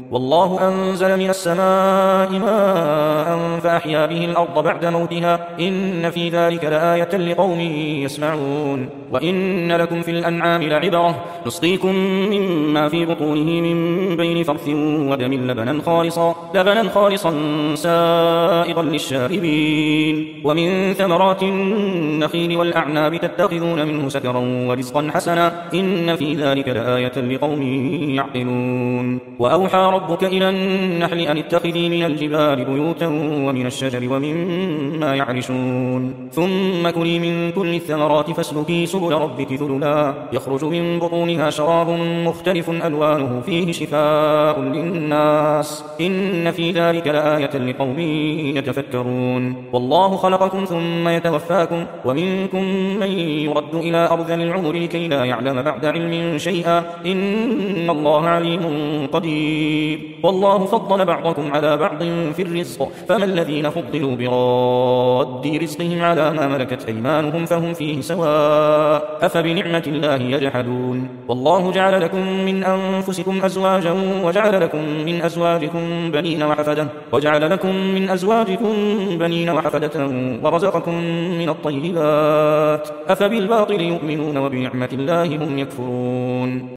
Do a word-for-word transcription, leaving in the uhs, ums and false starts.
والله أنزل من السماء ماء فأحيا به الأرض بعد موتها إن في ذلك لآية لقوم يسمعون وإن لكم في الأنعام لعبرة نسقيكم مما في بطونه من بين فرث ودم لبنا خالصا, لبنا خالصا سائغا للشاربين ومن ثمرات النخيل والأعناب تتخذون منه سكرا ورزقا حسنا إن في ذلك لآية لقوم يعقلون وأوحى ربك إلى النحل أن اتخذي من الجبال بيوتا ومن الشجر ومما يعرشون ثم كلي من كل الثمرات فاسلكي سبل ربك ذللا يخرج من بطونها شراب مختلف ألوانه فيه شفاء للناس إن في ذلك لآية لقوم يتفكرون والله خلقكم ثم يتوفاكم ومنكم من يرد إلى أرذل العمر لكي لا يعلم بعد علم شيئا إن الله عليم قدير والله فضل بعضكم على بعض في الرزق فما الذين فضلوا براد رزقهم على ما ملكت أيمانهم فهم فيه سواء أفبنعمة الله يجحدون والله جعل لكم من أنفسكم أزواجا وجعل لكم من أزواجكم بنين وحفدة وجعل لكم من أزواجكم بنين وحفدة ورزقكم من الطيبات أفبالباطل يؤمنون وبنعمة الله هم يكفرون